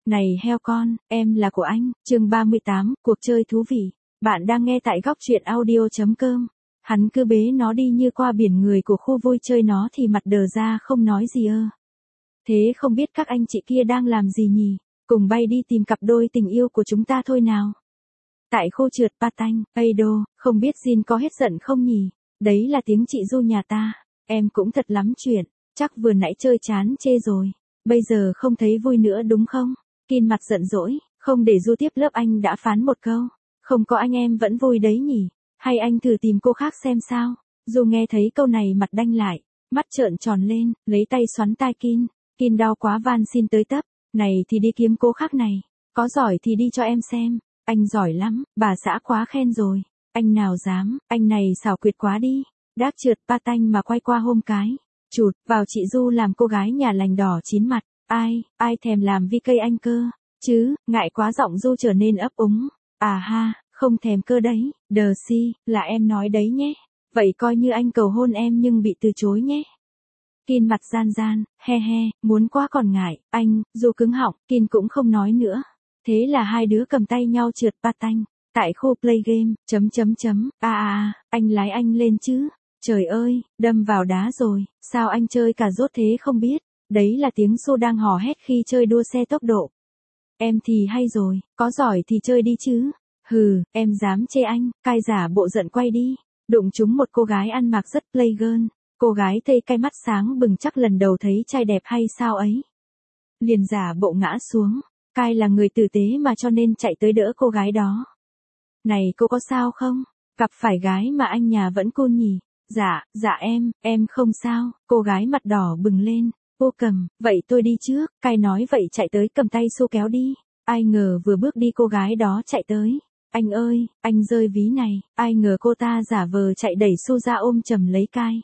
Này heo con, em là của anh, chương 38, cuộc chơi thú vị. Bạn đang nghe tại góc truyện audio.com. Hắn cứ bế nó đi như qua biển người của khu vui chơi nó thì mặt đờ ra không nói gì ơ. Thế không biết các anh chị kia đang làm gì nhỉ? Cùng bay đi tìm cặp đôi tình yêu của chúng ta thôi nào. Tại khu trượt patin, Ado, không biết Jin có hết giận không nhỉ? Đấy là tiếng chị Du nhà ta. Em cũng thật lắm chuyện, chắc vừa nãy chơi chán chê rồi. Bây giờ không thấy vui nữa đúng không? Kin mặt giận dỗi, không để Du tiếp lớp anh đã phán một câu. Không có anh em vẫn vui đấy nhỉ? Hay anh thử tìm cô khác xem sao? Du nghe thấy câu này mặt đanh lại, mắt trợn tròn lên, lấy tay xoắn tai Kin. Kin đau quá van xin tới tấp. Này thì đi kiếm cô khác này. Có giỏi thì đi cho em xem. Anh giỏi lắm, bà xã quá khen rồi. Anh nào dám, anh này xảo quyệt quá đi. Đác trượt patin mà quay qua hôm cái. Chụt, vào chị Du làm cô gái nhà lành đỏ chín mặt. Ai thèm làm vi cây anh cơ. Chứ, ngại quá giọng Du trở nên ấp úng. À ha, không thèm cơ đấy. Đờ si, là em nói đấy nhé. Vậy coi như anh cầu hôn em nhưng bị từ chối nhé. Kin mặt gian gian, he, muốn quá còn ngại. Anh, Du cứng họng, Kin cũng không nói nữa. Thế là hai đứa cầm tay nhau trượt patin. Tại khu play game, anh lái anh lên chứ. Trời ơi, đâm vào đá rồi, sao anh chơi cà rốt thế không biết. Đấy là tiếng Su đang hò hét khi chơi đua xe tốc độ. Em thì hay rồi, có giỏi thì chơi đi chứ. Hừ, em dám chê anh, cai giả bộ giận quay đi. Đụng trúng một cô gái ăn mặc rất playgirl. Cô gái tây cay mắt sáng bừng chắc lần đầu thấy trai đẹp hay sao ấy. Liền giả bộ ngã xuống. Cai là người tử tế mà cho nên chạy tới đỡ cô gái đó. Này cô có sao không? Gặp phải gái mà anh nhà vẫn cool nhỉ? Dạ em không sao. Cô gái mặt đỏ bừng lên. Cô cầm, vậy tôi đi trước. Cai nói vậy chạy tới cầm tay Su kéo đi. Ai ngờ vừa bước đi cô gái đó chạy tới. Anh ơi, anh rơi ví này. Ai ngờ cô ta giả vờ chạy đẩy Su ra ôm chầm lấy Cai.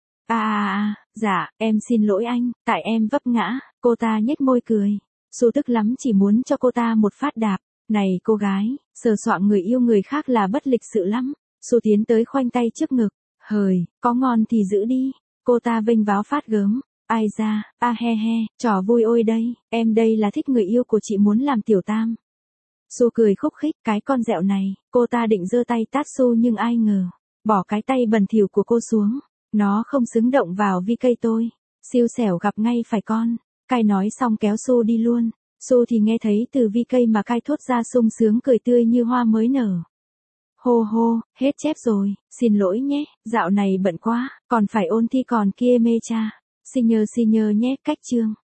Dạ, em xin lỗi anh, tại em vấp ngã. Cô ta nhếch môi cười. Su tức lắm chỉ muốn cho cô ta một phát đạp. Này cô gái, sờ soạng người yêu người khác là bất lịch sự lắm. Su tiến tới khoanh tay trước ngực. Hời, có ngon thì giữ đi. Cô ta vênh váo phát gớm. Ai ra, he, trò vui ôi đây, em đây là thích người yêu của chị muốn làm tiểu tam. Su cười khúc khích, cái con dẹo này, cô ta định giơ tay tát Su nhưng ai ngờ, bỏ cái tay bẩn thỉu của cô xuống. Nó không xứng động vào vi cây tôi. Siêu xẻo gặp ngay phải con. Cai nói xong kéo Su đi luôn. Su thì nghe thấy từ vi cây mà Cai thốt ra sung sướng cười tươi như hoa mới nở. Hô, hết chép rồi, xin lỗi nhé, dạo này bận quá, còn phải ôn thi còn kia mê cha. Xin nhờ nhé, cách chương.